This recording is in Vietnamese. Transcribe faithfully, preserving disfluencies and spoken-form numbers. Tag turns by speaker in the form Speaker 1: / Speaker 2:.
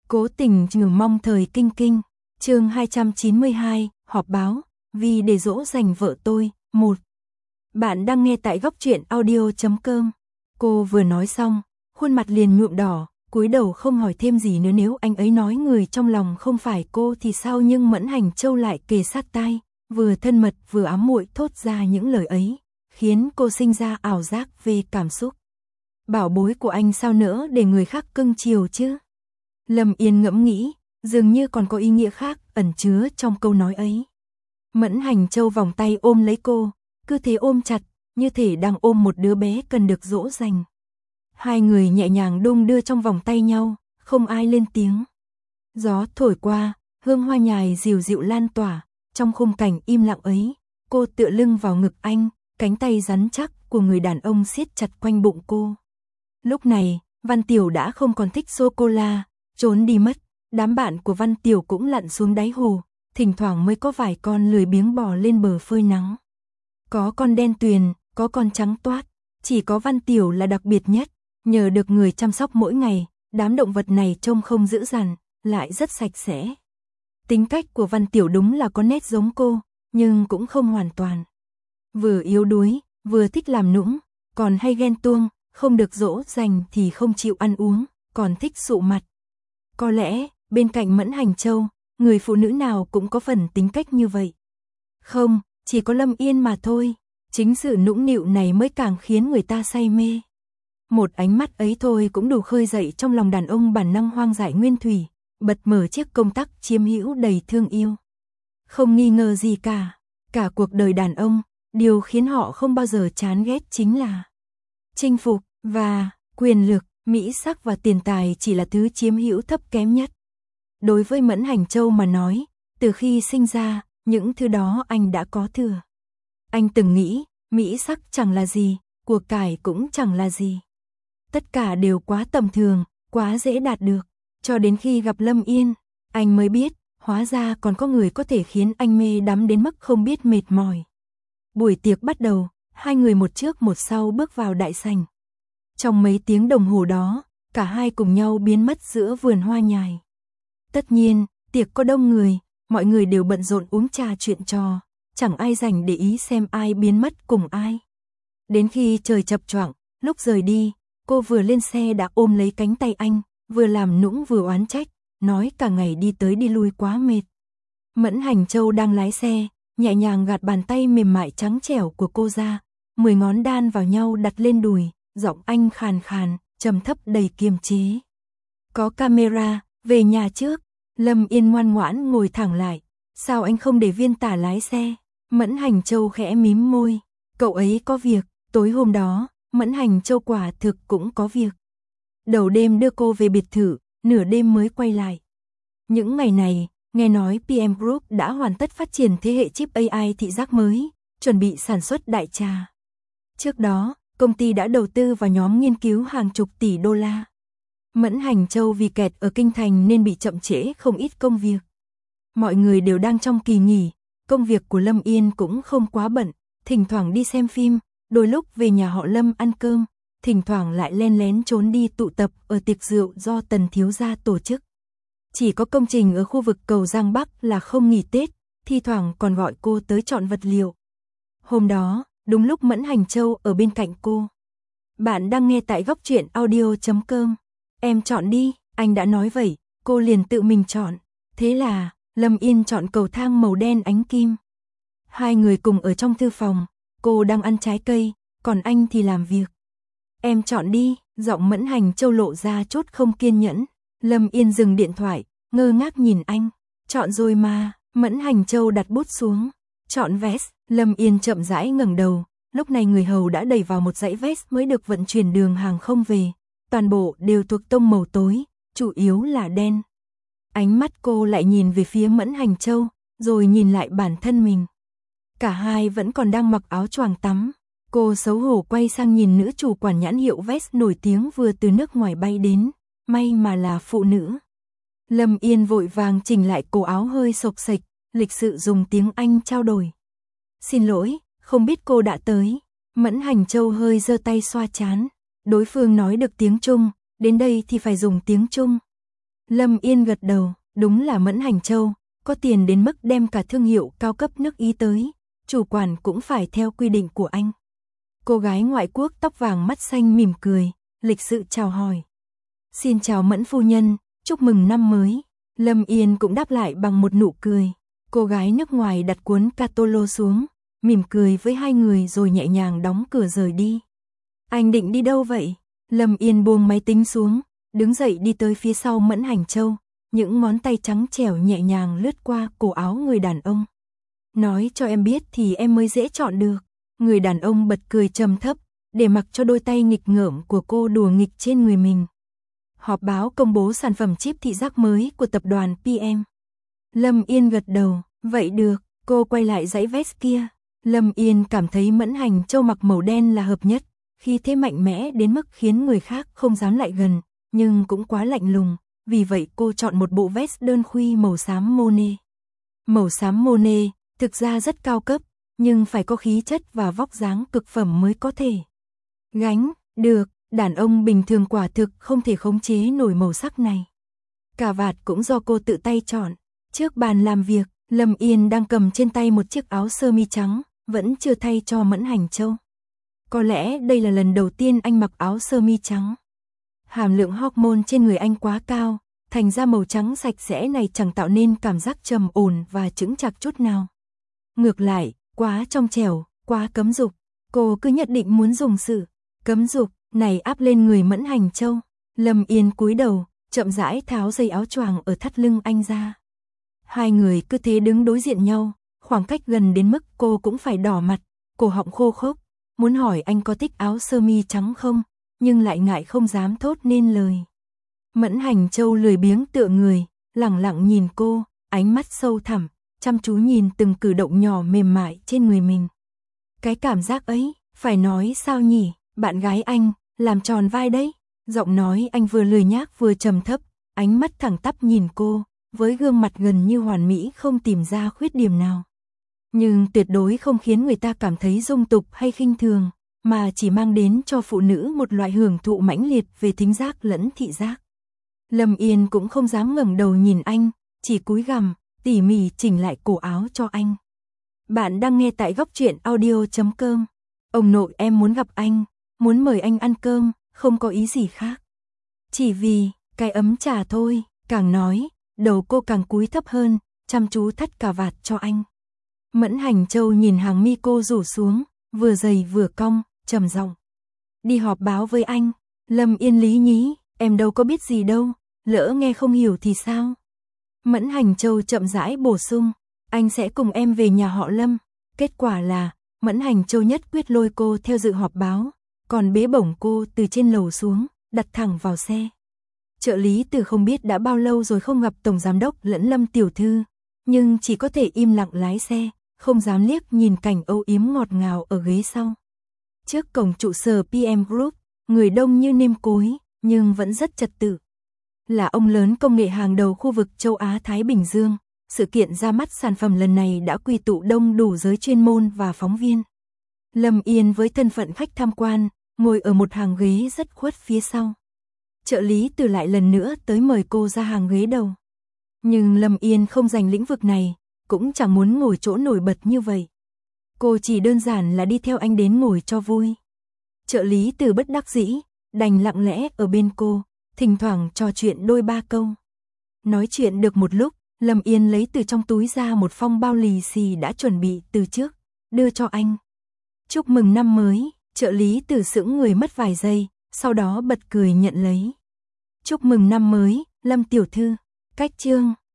Speaker 1: Cố tình trừ mong thời kinh kinh. Chương hai trăm chín mươi hai, họp báo, vì để dỗ dành vợ tôi. Một. Bạn đang nghe tại góc truyện audio chấm com. Cô vừa nói xong, khuôn mặt liền nhuộm đỏ, cúi đầu không hỏi thêm gì nữa. Nếu anh ấy nói người trong lòng không phải cô thì sao, nhưng Mẫn Hành Châu lại kề sát tai, vừa thân mật vừa ám muội thốt ra những lời ấy, khiến cô sinh ra ảo giác về cảm xúc. Bảo bối của anh sao nỡ để người khác cưng chiều chứ? Lâm Yên ngẫm nghĩ, dường như còn có ý nghĩa khác ẩn chứa trong câu nói ấy. Mẫn Hành Châu vòng tay ôm lấy cô, cứ thế ôm chặt, như thể đang ôm một đứa bé cần được dỗ dành. Hai người nhẹ nhàng đung đưa trong vòng tay nhau, không ai lên tiếng. Gió thổi qua, hương hoa nhài dịu dịu lan tỏa, trong khung cảnh im lặng ấy, cô tựa lưng vào ngực anh, cánh tay rắn chắc của người đàn ông siết chặt quanh bụng cô. Lúc này, Văn Tiểu đã không còn thích sô-cô-la, trốn đi mất, đám bạn của Văn Tiểu cũng lặn xuống đáy hồ, thỉnh thoảng mới có vài con lười biếng bò lên bờ phơi nắng. Có con đen tuyền, có con trắng toát, chỉ có Văn Tiểu là đặc biệt nhất, nhờ được người chăm sóc mỗi ngày, đám động vật này trông không dữ dằn, lại rất sạch sẽ. Tính cách của Văn Tiểu đúng là có nét giống cô, nhưng cũng không hoàn toàn. Vừa yếu đuối, vừa thích làm nũng, còn hay ghen tuông, không được dỗ dành thì không chịu ăn uống, còn thích sụ mặt. Có lẽ, bên cạnh Mẫn Hành Châu, người phụ nữ nào cũng có phần tính cách như vậy. Không, chỉ có Lâm Yên mà thôi, chính sự nũng nịu này mới càng khiến người ta say mê. Một ánh mắt ấy thôi cũng đủ khơi dậy trong lòng đàn ông bản năng hoang dại nguyên thủy, bật mở chiếc công tắc chiếm hữu đầy thương yêu. Không nghi ngờ gì cả, cả cuộc đời đàn ông, điều khiến họ không bao giờ chán ghét chính là chinh phục và quyền lực. Mỹ sắc và tiền tài chỉ là thứ chiếm hữu thấp kém nhất. Đối với Mẫn Hành Châu mà nói, từ khi sinh ra, những thứ đó anh đã có thừa. Anh từng nghĩ, Mỹ sắc chẳng là gì, của cải cũng chẳng là gì. Tất cả đều quá tầm thường, quá dễ đạt được. Cho đến khi gặp Lâm Yên, anh mới biết, hóa ra còn có người có thể khiến anh mê đắm đến mức không biết mệt mỏi. Buổi tiệc bắt đầu, hai người một trước một sau bước vào đại sảnh. Trong mấy tiếng đồng hồ đó, cả hai cùng nhau biến mất giữa vườn hoa nhài. Tất nhiên, tiệc có đông người, mọi người đều bận rộn uống trà chuyện trò, chẳng ai rảnh để ý xem ai biến mất cùng ai. Đến khi trời chập choạng, lúc rời đi, cô vừa lên xe đã ôm lấy cánh tay anh, vừa làm nũng vừa oán trách, nói cả ngày đi tới đi lui quá mệt. Mẫn Hành Châu đang lái xe, nhẹ nhàng gạt bàn tay mềm mại trắng trẻo của cô ra, mười ngón đan vào nhau đặt lên đùi. Giọng anh khàn khàn, trầm thấp đầy kiềm chế. Có camera, về nhà trước. Lâm Yên ngoan ngoãn ngồi thẳng lại. Sao anh không để Viên Tả lái xe? Mẫn Hành Châu khẽ mím môi. Cậu ấy có việc. Tối hôm đó, Mẫn Hành Châu quả thực cũng có việc. Đầu đêm đưa cô về biệt thự, nửa đêm mới quay lại. Những ngày này, nghe nói pê em Group đã hoàn tất phát triển thế hệ chip a i thị giác mới, chuẩn bị sản xuất đại trà. Trước đó, công ty đã đầu tư vào nhóm nghiên cứu hàng chục tỷ đô la. Mẫn Hành Châu vì kẹt ở kinh thành nên bị chậm trễ không ít công việc. Mọi người đều đang trong kỳ nghỉ, công việc của Lâm Yên cũng không quá bận, thỉnh thoảng đi xem phim, đôi lúc về nhà họ Lâm ăn cơm, thỉnh thoảng lại len lén trốn đi tụ tập ở tiệc rượu do Tần thiếu gia tổ chức. Chỉ có công trình ở khu vực cầu Giang Bắc là không nghỉ Tết, thi thoảng còn gọi cô tới chọn vật liệu. Hôm đó, đúng lúc Mẫn Hành Châu ở bên cạnh cô. Bạn đang nghe tại góc truyện audio chấm com. Em chọn đi, anh đã nói vậy, cô liền tự mình chọn. Thế là, Lâm Yên chọn cầu thang màu đen ánh kim. Hai người cùng ở trong thư phòng, cô đang ăn trái cây, còn anh thì làm việc. Em chọn đi, giọng Mẫn Hành Châu lộ ra chút không kiên nhẫn. Lâm Yên dừng điện thoại, ngơ ngác nhìn anh. Chọn rồi mà, Mẫn Hành Châu đặt bút xuống. Chọn vest, Lâm Yên chậm rãi ngẩng đầu, lúc này người hầu đã đẩy vào một dãy vest mới được vận chuyển đường hàng không về, toàn bộ đều thuộc tông màu tối, chủ yếu là đen. Ánh mắt cô lại nhìn về phía Mẫn Hành Châu, rồi nhìn lại bản thân mình. Cả hai vẫn còn đang mặc áo choàng tắm, cô xấu hổ quay sang nhìn nữ chủ quản nhãn hiệu vest nổi tiếng vừa từ nước ngoài bay đến, may mà là phụ nữ. Lâm Yên vội vàng chỉnh lại cổ áo hơi xộc xệch, lịch sự dùng tiếng Anh trao đổi. Xin lỗi, không biết cô đã tới. Mẫn Hành Châu hơi giơ tay xoa trán. Đối phương nói được tiếng Trung, đến đây thì phải dùng tiếng Trung. Lâm Yên gật đầu, đúng là Mẫn Hành Châu, có tiền đến mức đem cả thương hiệu cao cấp nước Ý tới, chủ quản cũng phải theo quy định của anh. Cô gái ngoại quốc tóc vàng mắt xanh mỉm cười, lịch sự chào hỏi. Xin chào Mẫn phu nhân, chúc mừng năm mới. Lâm Yên cũng đáp lại bằng một nụ cười. Cô gái nước ngoài đặt cuốn Catolo xuống, mỉm cười với hai người rồi nhẹ nhàng đóng cửa rời đi. Anh định đi đâu vậy? Lâm Yên buông máy tính xuống, đứng dậy đi tới phía sau Mẫn Hành Châu, những ngón tay trắng trẻo nhẹ nhàng lướt qua cổ áo người đàn ông. Nói cho em biết thì em mới dễ chọn được. Người đàn ông bật cười trầm thấp, để mặc cho đôi tay nghịch ngợm của cô đùa nghịch trên người mình. Họp báo công bố sản phẩm chip thị giác mới của tập đoàn pê em. Lâm Yên gật đầu, vậy được, cô quay lại dãy vest kia. Lâm Yên cảm thấy Mẫn Hành Châu mặc màu đen là hợp nhất, khí thế mạnh mẽ đến mức khiến người khác không dám lại gần, nhưng cũng quá lạnh lùng, vì vậy cô chọn một bộ vest đơn khuy màu xám Monet. Màu xám Monet, thực ra rất cao cấp, nhưng phải có khí chất và vóc dáng cực phẩm mới có thể gánh được, đàn ông bình thường quả thực không thể khống chế nổi màu sắc này. Cà vạt cũng do cô tự tay chọn. Trước bàn làm việc, Lâm Yên đang cầm trên tay một chiếc áo sơ mi trắng, vẫn chưa thay cho Mẫn Hành Châu. Có lẽ đây là lần đầu tiên anh mặc áo sơ mi trắng. Hàm lượng hormone trên người anh quá cao, thành ra màu trắng sạch sẽ này chẳng tạo nên cảm giác trầm ổn và chững chạc chút nào. Ngược lại, quá trong trẻo, quá cấm dục. Cô cứ nhất định muốn dùng sự cấm dục này áp lên người Mẫn Hành Châu. Lâm Yên cúi đầu, chậm rãi tháo dây áo choàng ở thắt lưng anh ra. Hai người cứ thế đứng đối diện nhau, khoảng cách gần đến mức cô cũng phải đỏ mặt, cổ họng khô khốc, muốn hỏi anh có thích áo sơ mi trắng không, nhưng lại ngại không dám thốt nên lời. Mẫn Hành Châu lười biếng tựa người, lẳng lặng nhìn cô, ánh mắt sâu thẳm, chăm chú nhìn từng cử động nhỏ mềm mại trên người mình. Cái cảm giác ấy, phải nói sao nhỉ, bạn gái anh, làm tròn vai đấy. Giọng nói anh vừa lười nhác vừa trầm thấp, ánh mắt thẳng tắp nhìn cô, với gương mặt gần như hoàn mỹ không tìm ra khuyết điểm nào. Nhưng tuyệt đối không khiến người ta cảm thấy dung tục hay khinh thường, mà chỉ mang đến cho phụ nữ một loại hưởng thụ mãnh liệt về thính giác lẫn thị giác. Lâm Yên cũng không dám ngẩng đầu nhìn anh, chỉ cúi gằm, tỉ mỉ chỉnh lại cổ áo cho anh. Bạn đang nghe tại góc truyện audio chấm com. Ông nội em muốn gặp anh, muốn mời anh ăn cơm, không có ý gì khác. Chỉ vì, cái ấm trà thôi, càng nói, đầu cô càng cúi thấp hơn, chăm chú thắt cà vạt cho anh. Mẫn Hành Châu nhìn hàng mi cô rủ xuống, vừa dày vừa cong, trầm giọng. Đi họp báo với anh. Lâm Yên lý nhí, em đâu có biết gì đâu, lỡ nghe không hiểu thì sao? Mẫn Hành Châu chậm rãi bổ sung, anh sẽ cùng em về nhà họ Lâm. Kết quả là, Mẫn Hành Châu nhất quyết lôi cô theo dự họp báo, còn bế bổng cô từ trên lầu xuống, đặt thẳng vào xe. Trợ lý Từ không biết đã bao lâu rồi không gặp tổng giám đốc lẫn Lâm tiểu thư, nhưng chỉ có thể im lặng lái xe, không dám liếc nhìn cảnh âu yếm ngọt ngào ở ghế sau. Trước cổng trụ sở pê em Group, người đông như nêm cối, nhưng vẫn rất trật tự. Là ông lớn công nghệ hàng đầu khu vực châu Á Thái Bình Dương, sự kiện ra mắt sản phẩm lần này đã quy tụ đông đủ giới chuyên môn và phóng viên. Lâm Yên với thân phận khách tham quan, ngồi ở một hàng ghế rất khuất phía sau. Trợ lý Từ lại lần nữa tới mời cô ra hàng ghế đầu. Nhưng Lâm Yên không giành lĩnh vực này, cũng chẳng muốn ngồi chỗ nổi bật như vậy. Cô chỉ đơn giản là đi theo anh đến ngồi cho vui. Trợ lý Từ bất đắc dĩ, đành lặng lẽ ở bên cô, thỉnh thoảng trò chuyện đôi ba câu. Nói chuyện được một lúc, Lâm Yên lấy từ trong túi ra một phong bao lì xì đã chuẩn bị từ trước, đưa cho anh. Chúc mừng năm mới, trợ lý Từ sững người mất vài giây, sau đó bật cười nhận lấy. Chúc mừng năm mới, Lâm tiểu thư. Cách chương